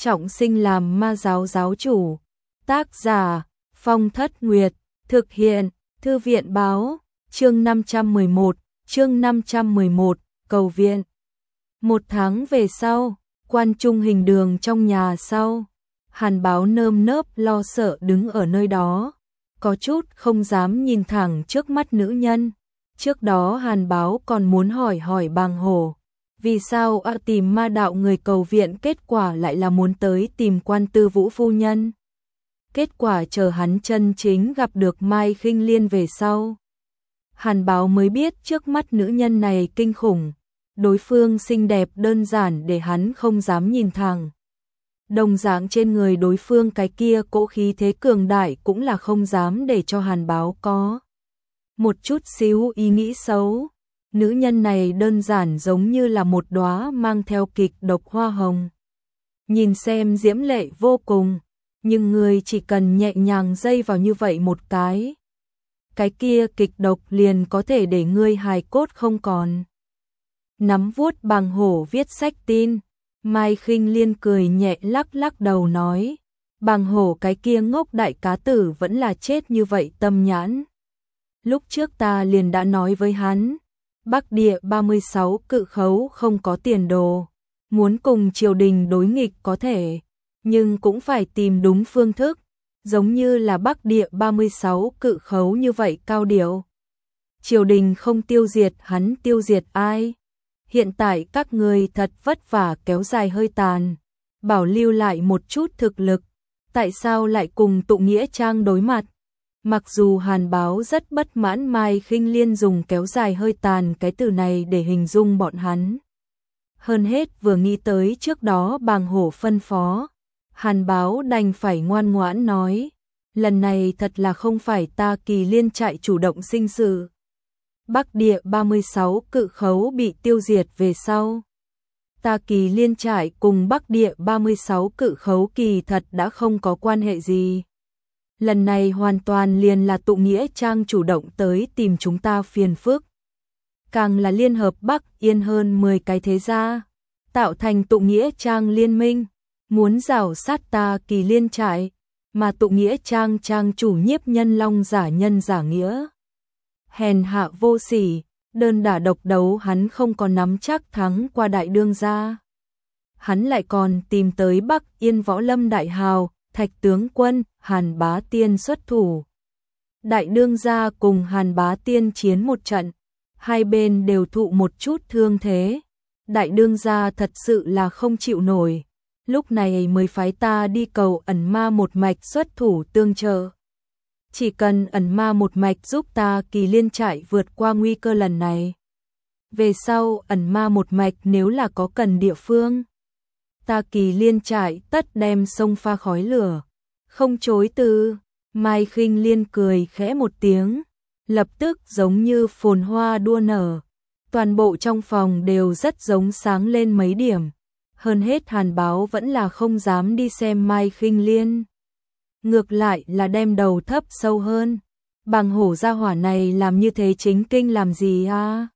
trọng sinh làm ma giáo giáo chủ. Tác giả Phong Thất Nguyệt, thực hiện Thư viện Báo, chương 511, cầu viện. 1 tháng về sau, quan trung hình đường trong nhà sau, Hàn Báo nơm nớp lo sợ đứng ở nơi đó, có chút không dám nhìn thẳng trước mắt nữ nhân. Trước đó Hàn Báo còn muốn hỏi Bàng Hổ, vì sao tìm ma đạo người cầu viện, kết quả lại là muốn tới tìm Quan Tư Vũ phu nhân. Kết quả chờ hắn chân chính gặp được Mai Khinh Liên về sau, Hàn Báo mới biết trước mắt nữ nhân này kinh khủng, đối phương xinh đẹp đơn giản để hắn không dám nhìn thẳng. Đồng dạng trên người đối phương cái kia cỗ khí thế cường đại cũng là không dám để cho Hàn Báo có một chút xíu ý nghĩ xấu. Nữ nhân này đơn giản giống như là một đóa mang theo kịch độc hoa hồng, nhìn xem diễm lệ vô cùng, nhưng người chỉ cần nhẹ nhàng dây vào như vậy một cái kia kịch độc liền có thể để ngươi hài cốt không còn. Nắm vuốt Bàng Hổ viết sách tin, Mai Khinh Liên cười nhẹ lắc đầu nói, Bàng Hổ cái kia ngốc đại cá tử vẫn là chết như vậy tâm nhãn. Lúc trước ta liền đã nói với hắn, Bắc Địa 36 cự khấu không có tiền đồ, muốn cùng triều đình đối nghịch có thể, nhưng cũng phải tìm đúng phương thức, giống như là Bắc Địa 36 cự khấu như vậy cao điệu. Triều đình không tiêu diệt hắn tiêu diệt ai? Hiện tại các người thật vất vả kéo dài hơi tàn, bảo lưu lại một chút thực lực, tại sao lại cùng Tụ Nghĩa Trang đối mặt? Mặc dù Hàn Báo rất bất mãn Mai Khinh Liên dùng kéo dài hơi tàn cái từ này để hình dung bọn hắn. Hơn hết vừa nghĩ tới trước đó Bàng Hổ phân phó, Hàn Báo đành phải ngoan ngoãn nói, lần này thật là không phải ta Kỳ Liên trại chủ động sinh sự. Bắc Địa 36 cự khấu bị tiêu diệt về sau, ta Kỳ Liên trại cùng Bắc Địa 36 cự khấu kỳ thật đã không có quan hệ gì. Lần này hoàn toàn liền là Tụ Nghĩa Trang chủ động tới tìm chúng ta phiền phức. Càng là liên hợp Bắc Yên hơn 10 cái thế gia, tạo thành Tụ Nghĩa Trang liên minh, muốn rào sát ta Kỳ Liên trại, mà Tụ Nghĩa Trang trang chủ Nhiếp Nhân Long giả nhân giả nghĩa. Hèn hạ vô sỉ, đơn đả độc đấu hắn không có nắm chắc thắng qua đại đương gia. Hắn lại còn tìm tới Bắc Yên võ lâm đại hào, Thạch tướng quân, Hàn Bá Tiên xuất thủ. Đại đương gia cùng Hàn Bá Tiên chiến một trận, hai bên đều thụ một chút thương thế. Đại đương gia thật sự là không chịu nổi, lúc này mới phái ta đi cầu ẩn ma một mạch xuất thủ tương trợ. Chỉ cần ẩn ma một mạch giúp ta Kỳ Liên trại vượt qua nguy cơ lần này. Về sau ẩn ma một mạch nếu là có cần địa phương, ta Kỳ Liên trại tất đem sông pha khói lửa, không chối từ. Mai Khinh Liên cười khẽ một tiếng, lập tức giống như phồn hoa đua nở, toàn bộ trong phòng đều rất giống sáng lên mấy điểm. Hơn hết Hàn Báo vẫn là không dám đi xem Mai Khinh Liên, ngược lại là đem đầu thấp sâu hơn. Bàng Hổ gia hỏa này làm như thế chính kinh làm gì à?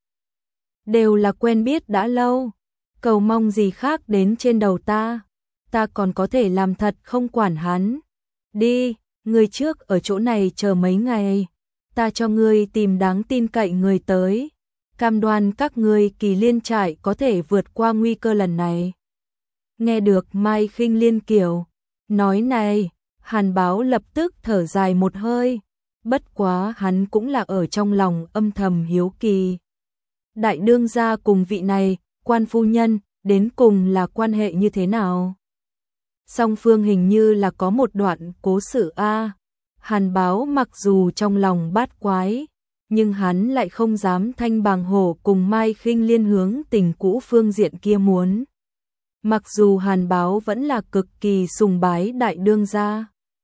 Đều là quen biết đã lâu, cầu mong gì khác đến trên đầu ta còn có thể làm thật không quản hắn. Đi, người trước ở chỗ này chờ mấy ngày, ta cho ngươi tìm đáng tin cậy người tới, cam đoan các ngươi Kỳ Liên trại có thể vượt qua nguy cơ lần này. Nghe được Mai Khinh Liên kiểu nói này, Hàn Báo lập tức thở dài một hơi, bất quá hắn cũng là ở trong lòng âm thầm hiếu kỳ. Đại đương gia cùng vị này, quan phu nhân, đến cùng là quan hệ như thế nào? Song phương hình như là có một đoạn cố sự a. Hàn Báo mặc dù trong lòng bát quái, nhưng hắn lại không dám thanh Bàng Hổ cùng Mai Khinh Liên hướng tình cũ phương diện kia muốn. Mặc dù Hàn Báo vẫn là cực kỳ sùng bái đại đương gia.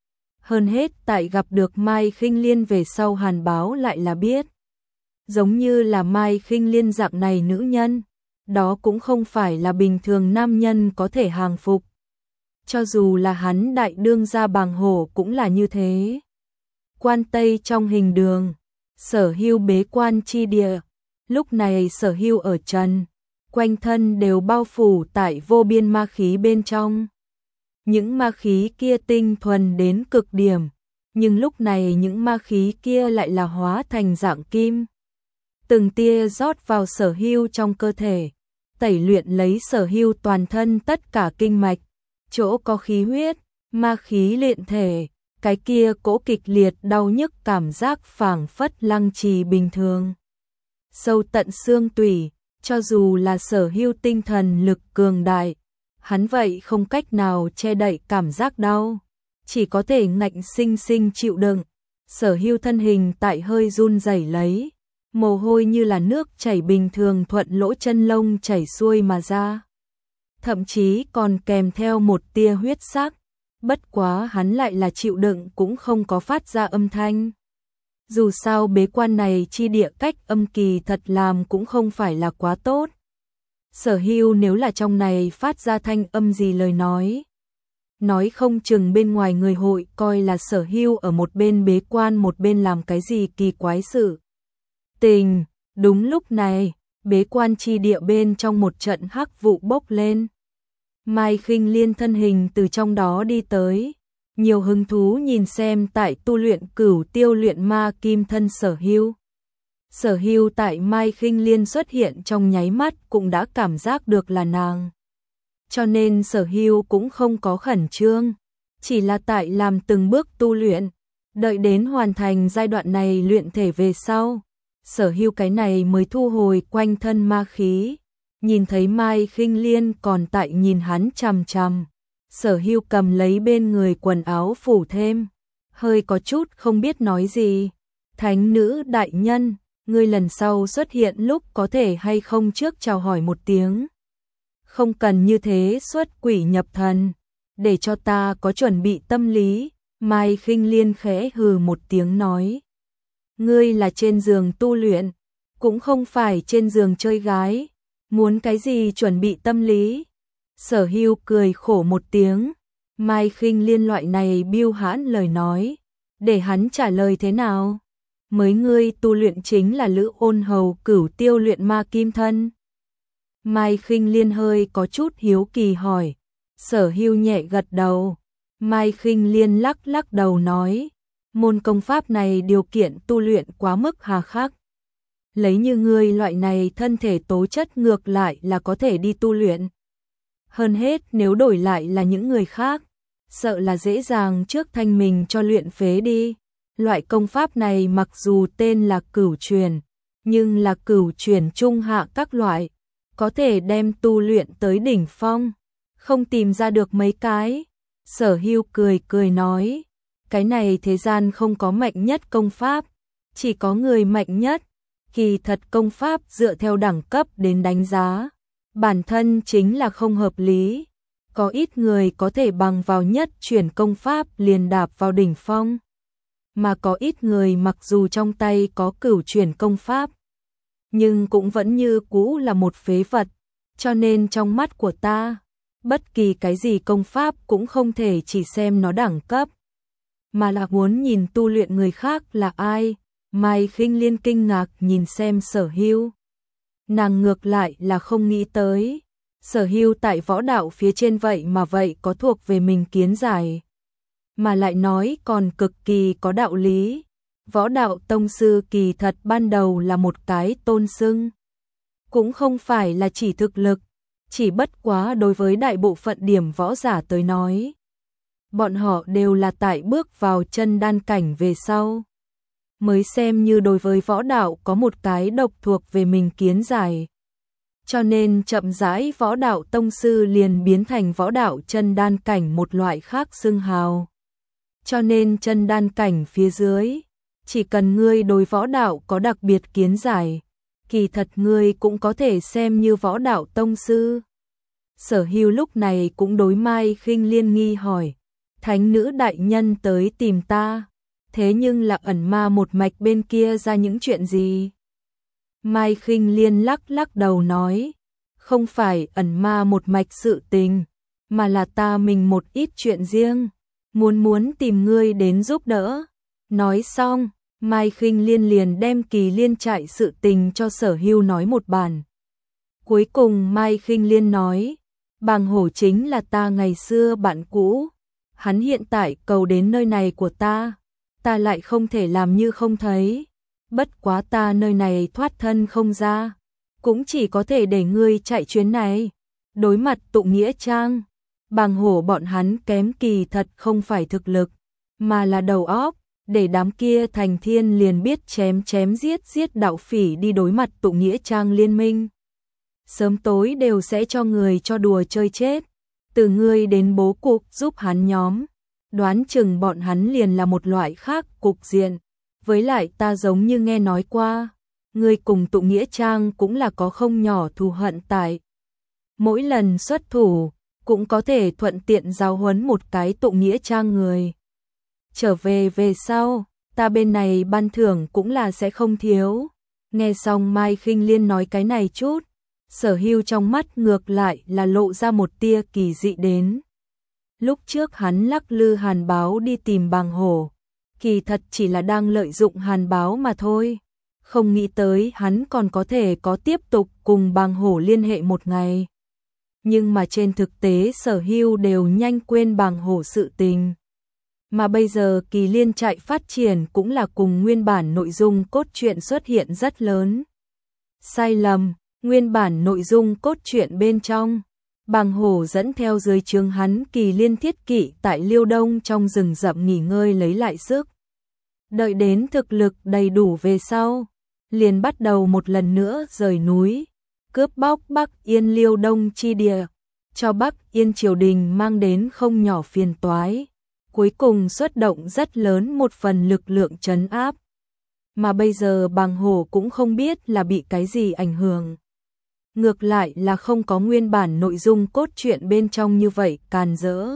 Hơn hết tại gặp được Mai Khinh Liên về sau Hàn Báo lại là biết, giống như là Mai Khinh Liên dạng này nữ nhân, đó cũng không phải là bình thường nam nhân có thể hàng phục. Cho dù là hắn đại đương gia Bàng Hổ cũng là như thế. Quan Tây trong hình đường, Sở Hưu bế quan chi địa, lúc này Sở Hưu ở trần, quanh thân đều bao phủ tại vô biên ma khí bên trong. những ma khí kia tinh thuần đến cực điểm, nhưng lúc này những ma khí kia lại là hóa thành dạng kim. Từng tia rót vào Sở Hưu trong cơ thể, tẩy luyện lấy Sở Hưu toàn thân tất cả kinh mạch, chỗ có khí huyết, ma khí luyện thể, cái kia cỗ kịch liệt đau nhức cảm giác phảng phất lăng trì bình thường. Sâu tận xương tủy, cho dù là Sở Hưu tinh thần lực cường đại, hắn vậy không cách nào che đậy cảm giác đau, chỉ có thể ngạnh sinh sinh chịu đựng. Sở Hưu thân hình tại hơi run rẩy lấy, mồ hôi như là nước chảy bình thường thuận lỗ chân lông chảy xuôi mà ra. Thậm chí còn kèm theo một tia huyết sắc, bất quá hắn lại là chịu đựng cũng không có phát ra âm thanh. Dù sao bế quan này chi địa cách âm kỳ thật làm cũng không phải là quá tốt. Sở Hưu nếu là trong này phát ra thanh âm gì lời nói không chừng bên ngoài người hội coi là Sở Hưu ở một bên bế quan một bên làm cái gì kỳ quái sự tình. Đúng lúc này, bế quan chi địa bên trong một trận hắc vụ bốc lên. Mai Khinh Liên thân hình từ trong đó đi tới, nhiều hứng thú nhìn xem tại tu luyện Cửu Tiêu luyện ma kim thân Sở Hưu. Sở Hưu tại Mai Khinh Liên xuất hiện trong nháy mắt cũng đã cảm giác được là nàng. Cho nên Sở Hưu cũng không có khẩn trương, chỉ là tại làm từng bước tu luyện, đợi đến hoàn thành giai đoạn này luyện thể về sau, Sở Hưu cái này mới thu hồi quanh thân ma khí. Nhìn thấy Mai Khinh Liên còn tại nhìn hắn chằm chằm, Sở Hưu cầm lấy bên người quần áo phủ thêm, hơi có chút không biết nói gì. Thánh nữ đại nhân, ngươi lần sau xuất hiện lúc có thể hay không trước chào hỏi một tiếng. Không cần như thế xuất quỷ nhập thần, để cho ta có chuẩn bị tâm lý. Mai Khinh Liên khẽ hừ một tiếng nói. Ngươi là trên giường tu luyện, cũng không phải trên giường chơi gái. Muốn cái gì chuẩn bị tâm lý? Sở Hưu cười khổ một tiếng. Mai Khinh Liên loại này biêu hãn lời nói, để hắn trả lời thế nào? Mới ngươi tu luyện chính là Lữ Ôn Hầu Cửu Tiêu luyện ma kim thân. Mai Khinh Liên hơi có chút hiếu kỳ hỏi. Sở Hưu nhẹ gật đầu. Mai Khinh Liên lắc lắc đầu nói, môn công pháp này điều kiện tu luyện quá mức hà khắc. Lấy như ngươi loại này thân thể tố chất ngược lại là có thể đi tu luyện. Hơn hết nếu đổi lại là những người khác, sợ là dễ dàng trước thanh mình cho luyện phế đi. Loại công pháp này mặc dù tên là cửu truyền, nhưng là cửu truyền trung hạ các loại, có thể đem tu luyện tới đỉnh phong, không tìm ra được mấy cái. Sở Hưu cười cười nói, cái này thế gian không có mạnh nhất công pháp, chỉ có người mạnh nhất. Kỳ thật công pháp dựa theo đẳng cấp đến đánh giá, bản thân chính là không hợp lý. Có ít người có thể bằng vào nhất chuyển công pháp liền đạp vào đỉnh phong, mà có ít người mặc dù trong tay có cửu chuyển công pháp, nhưng cũng vẫn như cũ là một phế vật. Cho nên trong mắt của ta, bất kỳ cái gì công pháp cũng không thể chỉ xem nó đẳng cấp, mà là muốn nhìn tu luyện người khác là ai. Mai Khinh Liên kinh ngạc nhìn xem Sở Hưu. Nàng ngược lại là không nghĩ tới, Sở Hưu tại võ đạo phía trên vậy mà vậy có thuộc về mình kiến giải, mà lại nói còn cực kỳ có đạo lý. Võ đạo tông sư kỳ thật ban đầu là một cái tôn xưng, cũng không phải là chỉ thực lực, chỉ bất quá đối với đại bộ phận điểm võ giả tới nói, bọn họ đều là tại bước vào chân đan cảnh về sau mới xem như đối với võ đạo có một cái độc thuộc về mình kiến giải. Cho nên chậm rãi võ đạo tông sư liền biến thành võ đạo chân đan cảnh một loại khác xưng hào. Cho nên chân đan cảnh phía dưới, chỉ cần ngươi đối võ đạo có đặc biệt kiến giải, kỳ thật ngươi cũng có thể xem như võ đạo tông sư. Sở Hưu lúc này cũng đối Mai Khinh Liên nghi hỏi, thánh nữ đại nhân tới tìm ta, thế nhưng là ẩn ma một mạch bên kia ra những chuyện gì? Mai Khinh Liên lắc lắc đầu nói, không phải ẩn ma một mạch sự tình, mà là ta mình một ít chuyện riêng, muốn tìm ngươi đến giúp đỡ. Nói xong, Mai Khinh Liên liền đem Kỳ Liên trại sự tình cho Sở Hưu nói một bản. Cuối cùng Mai Khinh Liên nói, Bàng Hổ chính là ta ngày xưa bạn cũ, hắn hiện tại cầu đến nơi này của ta lại không thể làm như không thấy. Bất quá ta nơi này thoát thân không ra, cũng chỉ có thể để ngươi chạy chuyến này. Đối mặt Tụng Nghĩa Trang, Bàng Hổ bọn hắn kém kỳ thật không phải thực lực, mà là đầu óc, để đám kia thành thiên liền biết chém chém giết giết đạo phỉ đi đối mặt Tụng Nghĩa Trang liên minh. Sớm tối đều sẽ cho người cho đùa chơi chết, từ ngươi đến bố cục giúp hắn nhóm, đoán chừng bọn hắn liền là một loại khác cục diện. Với lại ta giống như nghe nói qua, ngươi cùng Tụng Nghĩa Trang cũng là có không nhỏ thù hận tại. Mỗi lần xuất thủ, cũng có thể thuận tiện giáo huấn một cái Tụng Nghĩa Trang người. Trở về sau, ta bên này ban thưởng cũng là sẽ không thiếu. Nghe xong Mai Khinh Liên nói cái này chút, Sở Hưu trong mắt ngược lại là lộ ra một tia kỳ dị đến. Lúc trước hắn lắc lư Hàn Báo đi tìm Bàng Hổ, kỳ thật chỉ là đang lợi dụng Hàn Báo mà thôi. Không nghĩ tới hắn còn có thể có tiếp tục cùng Bàng Hổ liên hệ một ngày. Nhưng mà trên thực tế Sở Hưu đều nhanh quên Bàng Hổ sự tình. Mà bây giờ Kỳ Liên Trại phát triển cũng là cùng nguyên bản nội dung cốt truyện xuất hiện rất lớn sai lầm. Nguyên bản nội dung cốt truyện bên trong, Bàng Hổ dẫn theo dưới trướng hắn Kỳ Liên thiết kỵ tại Liêu Đông trong rừng rậm nghỉ ngơi lấy lại sức. Đợi đến thực lực đầy đủ về sau, liền bắt đầu một lần nữa rời núi, cướp bóc Bắc Yên Liêu Đông chi địa, cho Bắc Yên triều đình mang đến không nhỏ phiền toái. Cuối cùng xuất động rất lớn một phần lực lượng trấn áp. Mà bây giờ Bàng Hổ cũng không biết là bị cái gì ảnh hưởng. Ngược lại là không có nguyên bản nội dung cốt truyện bên trong như vậy càn rỡ.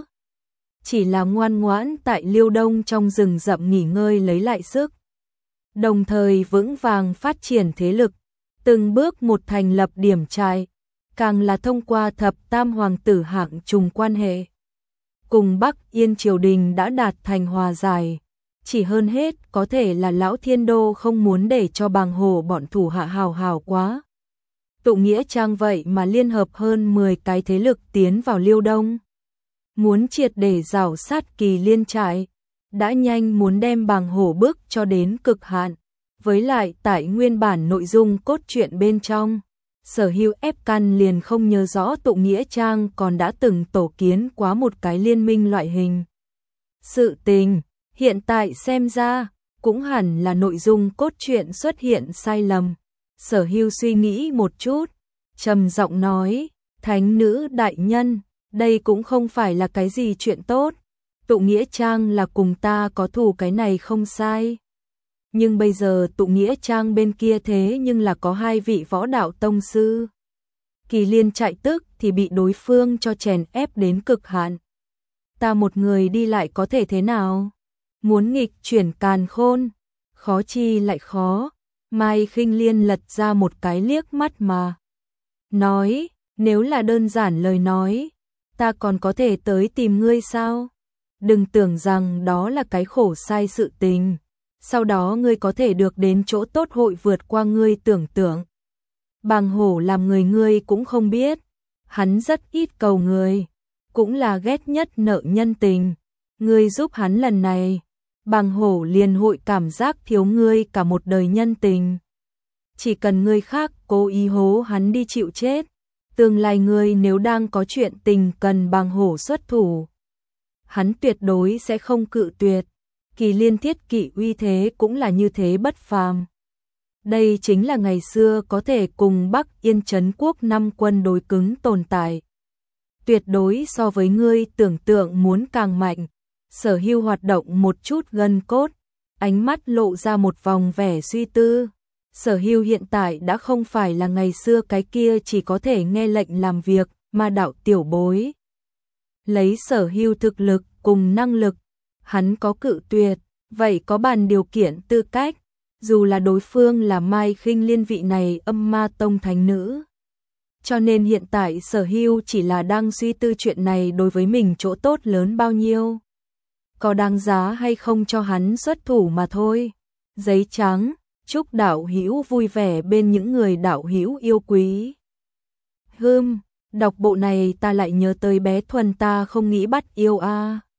Chỉ là ngoan ngoãn tại Liêu Đông trong rừng rậm nghỉ ngơi lấy lại sức. Đồng thời vững vàng phát triển thế lực, từng bước một thành lập điểm trại, càng là thông qua thập tam hoàng tử hạng trùng quan hệ. Cùng Bắc Yên triều đình đã đạt thành hòa giải, chỉ hơn hết có thể là Lão Thiên Đô không muốn để cho Bàng Hổ bọn thủ hạ hào hào quá. Tụng Nghĩa Trang vậy mà liên hợp hơn 10 cái thế lực tiến vào Liêu Đông. Muốn triệt để rào sát Kỳ Liên Trại, đã nhanh muốn đem Bàng Hổ bước cho đến cực hạn. Với lại tại nguyên bản nội dung cốt truyện bên trong, Sở Hưu ép căn liền không nhớ rõ Tụng Nghĩa Trang còn đã từng tổ kiến quá một cái liên minh loại hình. Sự tình, hiện tại xem ra, cũng hẳn là nội dung cốt truyện xuất hiện sai lầm. Sở Hưu suy nghĩ một chút, trầm giọng nói, Thánh nữ đại nhân, đây cũng không phải là cái gì chuyện tốt. Tụng Nghĩa Trang là cùng ta có thù cái này không sai. Nhưng bây giờ Tụng Nghĩa Trang bên kia thế nhưng là có 2 vị võ đạo tông sư. Kỳ Liên Trại tức thì bị đối phương cho chèn ép đến cực hạn. Ta một người đi lại có thể thế nào? Muốn nghịch chuyển càn khôn, khó chi lại khó. Mai Khinh Liên lật ra một cái liếc mắt mà. Nói, nếu là đơn giản lời nói, ta còn có thể tới tìm ngươi sao? Đừng tưởng rằng đó là cái khổ sai sự tình. Sau đó ngươi có thể được đến chỗ tốt hội vượt qua ngươi tưởng tượng. Bàng Hổ làm người ngươi cũng không biết. Hắn rất ít cầu người, cũng là ghét nhất nợ nhân tình. Ngươi giúp hắn lần này, Bàng Hổ liền hội cảm giác thiếu ngươi cả một đời nhân tình. Chỉ cần ngươi khác cố ý hố hắn đi chịu chết, tương lai ngươi nếu đang có chuyện tình cần Bàng Hổ xuất thủ, hắn tuyệt đối sẽ không cự tuyệt. Kỳ Liên thiết kỵ uy thế cũng là như thế bất phàm. Đây chính là ngày xưa có thể cùng Bắc Yên Trấn Quốc 5 quân đối cứng tồn tại. Tuyệt đối so với ngươi tưởng tượng muốn càng mạnh. Sở Hưu hoạt động một chút gân cốt, ánh mắt lộ ra một vòng vẻ suy tư. Sở Hưu hiện tại đã không phải là ngày xưa cái kia chỉ có thể nghe lệnh làm việc mà đạo tiểu bối. Lấy Sở Hưu thực lực cùng năng lực, hắn có cự tuyệt, vậy có bàn điều kiện tư cách, dù là đối phương là Mai Khinh Liên vị này Âm Ma Tông thánh nữ. Cho nên hiện tại Sở Hưu chỉ là đang suy tư chuyện này đối với mình chỗ tốt lớn bao nhiêu. Có đáng giá hay không cho hắn xuất thủ mà thôi. Giấy trắng, chúc đạo hữu vui vẻ bên những người đạo hữu yêu quý. Đọc bộ này ta lại nhớ tới bé Thuần, ta không nghĩ bắt yêu a.